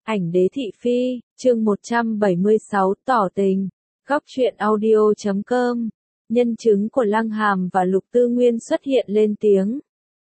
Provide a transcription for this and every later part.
Ảnh đế thị phi, chương 176 tỏ tình. Góc truyện audio.com. Nhân chứng của Lăng Hàm và Lục Tư Nguyên xuất hiện lên tiếng.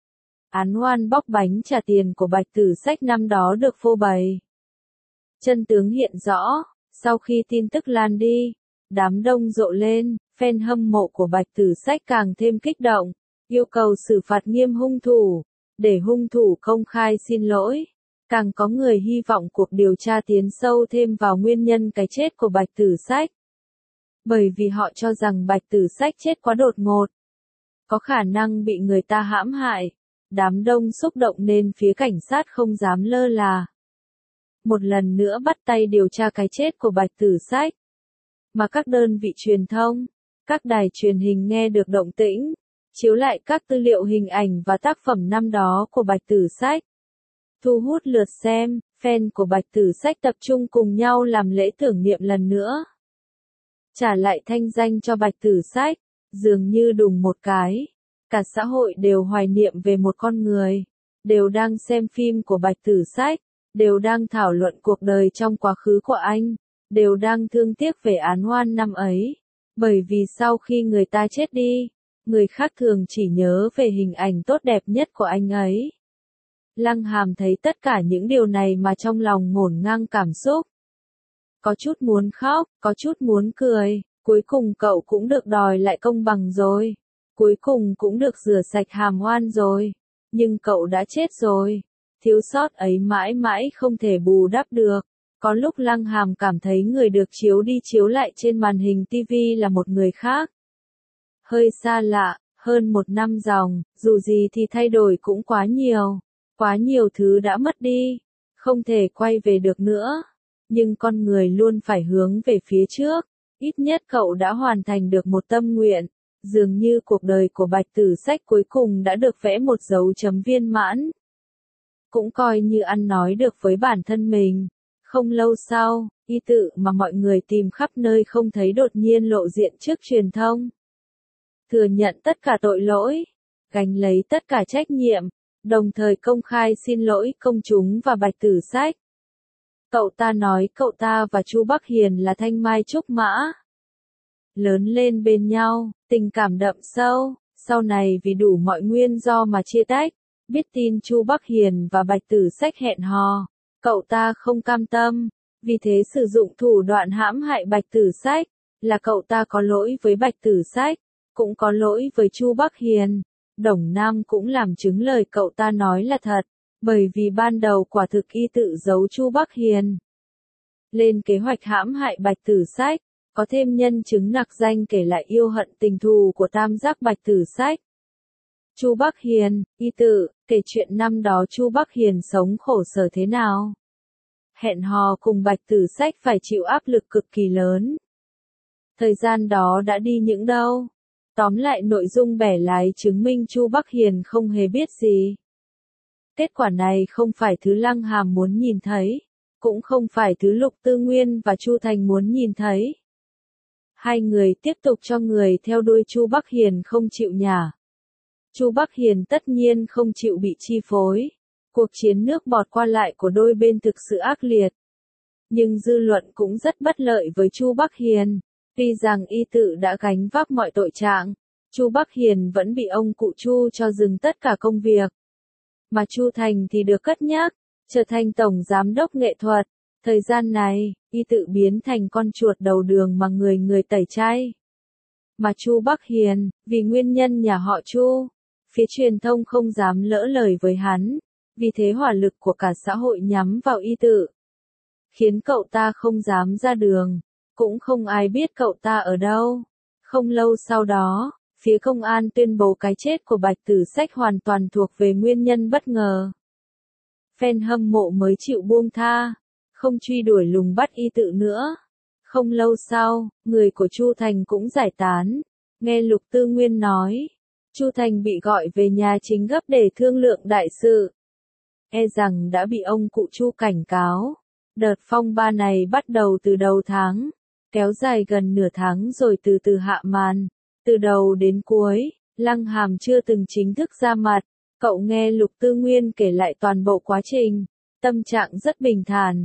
Án oan bóc bánh trả tiền của Bạch Tử Sách năm đó được phô bày. Chân tướng hiện rõ, sau khi tin tức lan đi, đám đông rộ lên, fan hâm mộ của Bạch Tử Sách càng thêm kích động, yêu cầu xử phạt nghiêm hung thủ, để hung thủ công khai xin lỗi. Càng có người hy vọng cuộc điều tra tiến sâu thêm vào nguyên nhân cái chết của Bạch Tử Sách. Bởi vì họ cho rằng Bạch Tử Sách chết quá đột ngột, có khả năng bị người ta hãm hại. Đám đông xúc động nên phía cảnh sát không dám lơ là. Một lần nữa bắt tay điều tra cái chết của Bạch Tử Sách. Mà các đơn vị truyền thông, các đài truyền hình nghe được động tĩnh, chiếu lại các tư liệu hình ảnh và tác phẩm năm đó của Bạch Tử Sách. Thu hút lượt xem, fan của Bạch Tử Sách tập trung cùng nhau làm lễ tưởng niệm lần nữa. Trả lại thanh danh cho Bạch Tử Sách, dường như đùng một cái. Cả xã hội đều hoài niệm về một con người, đều đang xem phim của Bạch Tử Sách, đều đang thảo luận cuộc đời trong quá khứ của anh, đều đang thương tiếc về án oan năm ấy. Bởi vì sau khi người ta chết đi, người khác thường chỉ nhớ về hình ảnh tốt đẹp nhất của anh ấy. Lăng Hàm thấy tất cả những điều này mà trong lòng ngổn ngang cảm xúc. Có chút muốn khóc, có chút muốn cười, cuối cùng cậu cũng được đòi lại công bằng rồi. Cuối cùng cũng được rửa sạch hàm oan rồi. Nhưng cậu đã chết rồi. Thiếu sót ấy mãi mãi không thể bù đắp được. Có lúc Lăng Hàm cảm thấy người được chiếu đi chiếu lại trên màn hình TV là một người khác. Hơi xa lạ, hơn một năm dòng, dù gì thì thay đổi cũng quá nhiều. Quá nhiều thứ đã mất đi, không thể quay về được nữa. Nhưng con người luôn phải hướng về phía trước. Ít nhất cậu đã hoàn thành được một tâm nguyện. Dường như cuộc đời của Bạch Tử Sách cuối cùng đã được vẽ một dấu chấm viên mãn. Cũng coi như ăn nói được với bản thân mình. Không lâu sau, y tự mà mọi người tìm khắp nơi không thấy đột nhiên lộ diện trước truyền thông. Thừa nhận tất cả tội lỗi, gánh lấy tất cả trách nhiệm, đồng thời công khai xin lỗi công chúng và Bạch Tử Sách. Cậu ta nói cậu ta và Chu Bắc Hiền là thanh mai trúc mã. Lớn lên bên nhau, tình cảm đậm sâu, sau này vì đủ mọi nguyên do mà chia tách. Biết tin Chu Bắc Hiền và Bạch Tử Sách hẹn hò, cậu ta không cam tâm, vì thế sử dụng thủ đoạn hãm hại Bạch Tử Sách. Là cậu ta có lỗi với Bạch Tử Sách, cũng có lỗi với Chu Bắc Hiền. Đồng Nam cũng làm chứng lời cậu ta nói là thật, bởi vì ban đầu quả thực y tự giấu Chu Bắc Hiền. Lên kế hoạch hãm hại Bạch Tử Sách, có thêm nhân chứng nặc danh kể lại yêu hận tình thù của tam giác Bạch Tử Sách. Chu Bắc Hiền, y tự, kể chuyện năm đó Chu Bắc Hiền sống khổ sở thế nào. Hẹn hò cùng Bạch Tử Sách phải chịu áp lực cực kỳ lớn. Thời gian đó đã đi những đâu. Tóm lại nội dung bẻ lái chứng minh Chu Bắc Hiền không hề biết gì. Kết quả này không phải thứ Lăng Hàm muốn nhìn thấy, cũng không phải thứ Lục Tư Nguyên và Chu Thành muốn nhìn thấy. Hai người tiếp tục cho người theo đuôi Chu Bắc Hiền không chịu nhả. Chu Bắc Hiền tất nhiên không chịu bị chi phối. Cuộc chiến nước bọt qua lại của đôi bên thực sự ác liệt. Nhưng dư luận cũng rất bất lợi với Chu Bắc Hiền. Tuy rằng y tự đã gánh vác mọi tội trạng, Chu Bắc Hiền vẫn bị ông cụ Chu cho dừng tất cả công việc. Mà Chu Thành thì được cất nhắc, trở thành tổng giám đốc nghệ thuật. Thời gian này, y tự biến thành con chuột đầu đường mà người người tẩy chay. Mà Chu Bắc Hiền, vì nguyên nhân nhà họ Chu, phía truyền thông không dám lỡ lời với hắn, vì thế hỏa lực của cả xã hội nhắm vào y tự. Khiến cậu ta không dám ra đường, cũng không ai biết cậu ta ở đâu. Không lâu sau đó, phía công an tuyên bố cái chết của Bạch Tử Sách hoàn toàn thuộc về nguyên nhân bất ngờ. Fan hâm mộ mới chịu buông tha, không truy đuổi lùng bắt y tự nữa. Không lâu sau, người của Chu Thành cũng giải tán. Nghe Lục Tư Nguyên nói, Chu Thành bị gọi về nhà chính gấp để thương lượng đại sự. E rằng đã bị ông cụ Chu cảnh cáo. Đợt phong ba này bắt đầu từ đầu tháng, kéo dài gần nửa tháng rồi từ từ hạ màn. Từ đầu đến cuối, Lăng Hàm chưa từng chính thức ra mặt. Cậu nghe Lục Tư Nguyên kể lại toàn bộ quá trình. Tâm trạng rất bình thản.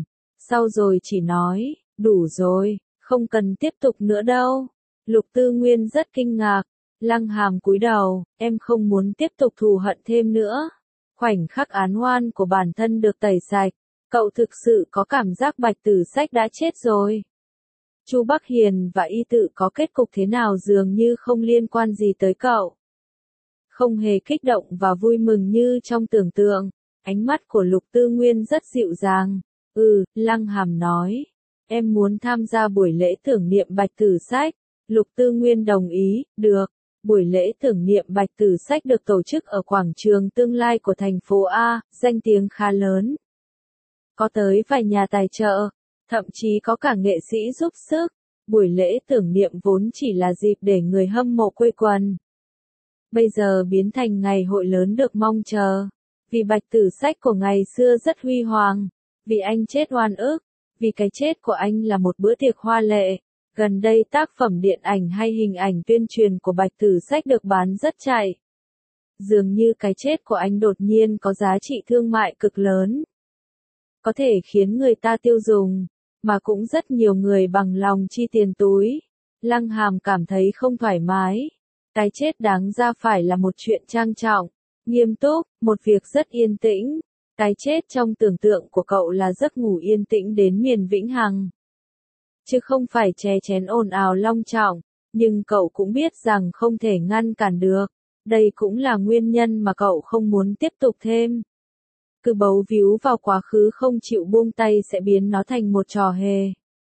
sau rồi chỉ nói, đủ rồi, không cần tiếp tục nữa đâu. Lục Tư Nguyên rất kinh ngạc, Lăng Hàm cúi đầu, em không muốn tiếp tục thù hận thêm nữa. Khoảnh khắc án oan của bản thân được tẩy sạch, cậu thực sự có cảm giác Bạch Tử Sách đã chết rồi. Chu Bắc Hiền và Y Tự có kết cục thế nào dường như không liên quan gì tới cậu. Không hề kích động và vui mừng như trong tưởng tượng, ánh mắt của Lục Tư Nguyên rất dịu dàng. Lăng Hàm nói, em muốn tham gia buổi lễ tưởng niệm Bạch Tử Sách. Lục Tư Nguyên đồng ý, được. Buổi lễ tưởng niệm Bạch Tử Sách được tổ chức ở quảng trường Tương Lai của thành phố A, danh tiếng khá lớn. Có tới vài nhà tài trợ, thậm chí có cả nghệ sĩ giúp sức. Buổi lễ tưởng niệm vốn chỉ là dịp để người hâm mộ quây quần. Bây giờ biến thành ngày hội lớn được mong chờ. Vì Bạch Tử Sách của ngày xưa rất huy hoàng. Vì anh chết oan ức. Vì cái chết của anh là một bữa tiệc hoa lệ. Gần đây tác phẩm điện ảnh hay hình ảnh tuyên truyền của Bạch Tử Sách được bán rất chạy. Dường như cái chết của anh đột nhiên có giá trị thương mại cực lớn. Có thể khiến người ta tiêu dùng, mà cũng rất nhiều người bằng lòng chi tiền túi. Lăng Hàm cảm thấy không thoải mái. Cái chết đáng ra phải là một chuyện trang trọng, nghiêm túc, một việc rất yên tĩnh. Cái chết trong tưởng tượng của cậu là giấc ngủ yên tĩnh đến miền vĩnh hằng. Chứ không phải chè chén ồn ào long trọng, nhưng cậu cũng biết rằng không thể ngăn cản được. Đây cũng là nguyên nhân mà cậu không muốn tiếp tục thêm. Cứ bấu víu vào quá khứ không chịu buông tay sẽ biến nó thành một trò hề.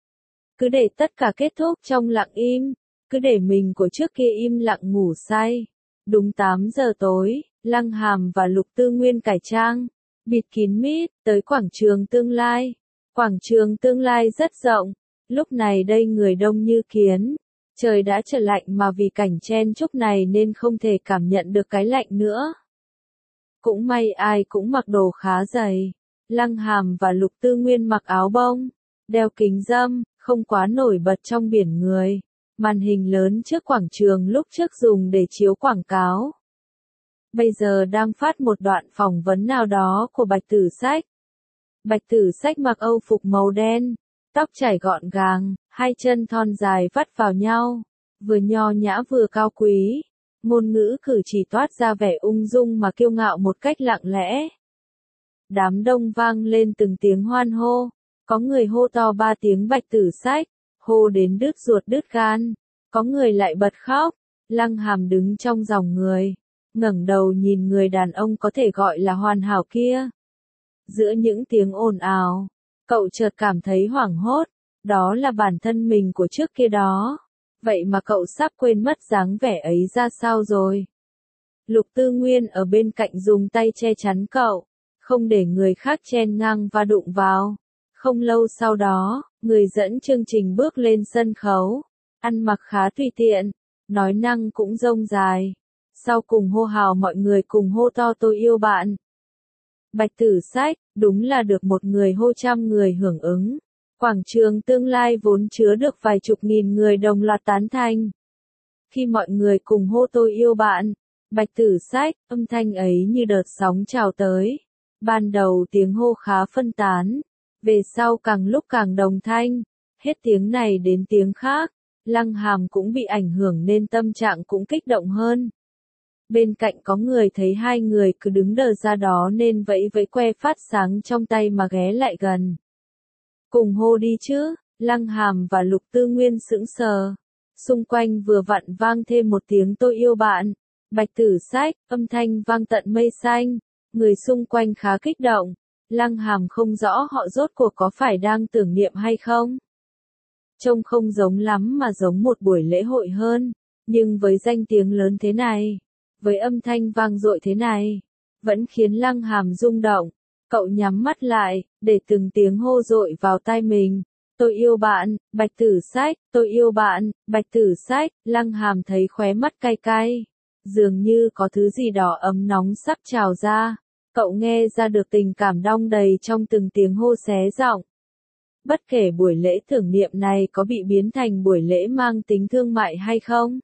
Cứ để tất cả kết thúc trong lặng im, cứ để mình của trước kia im lặng ngủ say. Đúng 8 giờ tối, Lăng Hàm và Lục Tư Nguyên cải trang, bịt kín mít, tới quảng trường Tương Lai. Quảng trường Tương Lai rất rộng, lúc này đây người đông như kiến. Trời đã trở lạnh mà vì cảnh chen chúc này nên không thể cảm nhận được cái lạnh nữa. Cũng may ai cũng mặc đồ khá dày. Lăng Hàm và Lục Tư Nguyên mặc áo bông, đeo kính râm, không quá nổi bật trong biển người. Màn hình lớn trước quảng trường lúc trước dùng để chiếu quảng cáo. Bây giờ đang phát một đoạn phỏng vấn nào đó của Bạch Tử Sách. Bạch Tử Sách mặc âu phục màu đen, tóc chảy gọn gàng, hai chân thon dài vắt vào nhau, vừa nho nhã vừa cao quý. Ngôn ngữ cử chỉ toát ra vẻ ung dung mà kiêu ngạo một cách lặng lẽ. Đám đông vang lên từng tiếng hoan hô, có người hô to 3 tiếng Bạch Tử Sách, hô đến đứt ruột đứt gan, có người lại bật khóc. Lăng Hàm đứng trong dòng người, ngẩng đầu nhìn người đàn ông có thể gọi là hoàn hảo kia. Giữa những tiếng ồn ào, cậu chợt cảm thấy hoảng hốt, đó là bản thân mình của trước kia đó. Vậy mà cậu sắp quên mất dáng vẻ ấy ra sao rồi. Lục Tư Nguyên ở bên cạnh dùng tay che chắn cậu, không để người khác chen ngang và đụng vào. Không lâu sau đó, người dẫn chương trình bước lên sân khấu, ăn mặc khá tùy tiện, nói năng cũng rông dài. Sau cùng hô hào mọi người cùng hô to tôi yêu bạn. Bạch Tử Sách, đúng là được một người hô trăm người hưởng ứng. Quảng trường Tương Lai vốn chứa được vài chục nghìn người đồng loạt tán thành. Khi mọi người cùng hô tôi yêu bạn, Bạch Tử Sách, âm thanh ấy như đợt sóng trào tới. Ban đầu tiếng hô khá phân tán, về sau càng lúc càng đồng thanh, hết tiếng này đến tiếng khác. Lăng Hàm cũng bị ảnh hưởng nên tâm trạng cũng kích động hơn. Bên cạnh có người thấy hai người cứ đứng đờ ra đó nên vẫy vẫy que phát sáng trong tay mà ghé lại gần. Cùng hô đi chứ. Lăng Hàm và Lục Tư Nguyên sững sờ. Xung quanh vừa vặn vang thêm một tiếng tôi yêu bạn. Bạch Tử Sách, âm thanh vang tận mây xanh. Người xung quanh khá kích động. Lăng Hàm không rõ họ rốt cuộc có phải đang tưởng niệm hay không. Trông không giống lắm mà giống một buổi lễ hội hơn. Nhưng với danh tiếng lớn thế này, với âm thanh vang dội thế này, vẫn khiến Lăng Hàm rung động. Cậu nhắm mắt lại, để từng tiếng hô dội vào tai mình. Tôi yêu bạn, Bạch Tử Sách, tôi yêu bạn, Bạch Tử Sách. Lăng Hàm thấy khóe mắt cay cay. Dường như có thứ gì đó ấm nóng sắp trào ra. Cậu nghe ra được tình cảm đong đầy trong từng tiếng hô xé giọng. Bất kể buổi lễ tưởng niệm này có bị biến thành buổi lễ mang tính thương mại hay không,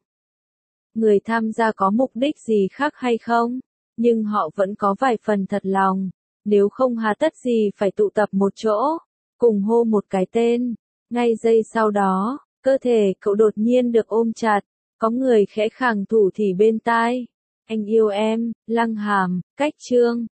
người tham gia có mục đích gì khác hay không, nhưng họ vẫn có vài phần thật lòng. Nếu không hà tất gì phải tụ tập một chỗ. cùng hô một cái tên. Ngay giây sau đó, cơ thể cậu đột nhiên được ôm chặt, có người khẽ khàng thủ thỉ bên tai. Anh yêu em, Lăng Hàm, cách chương.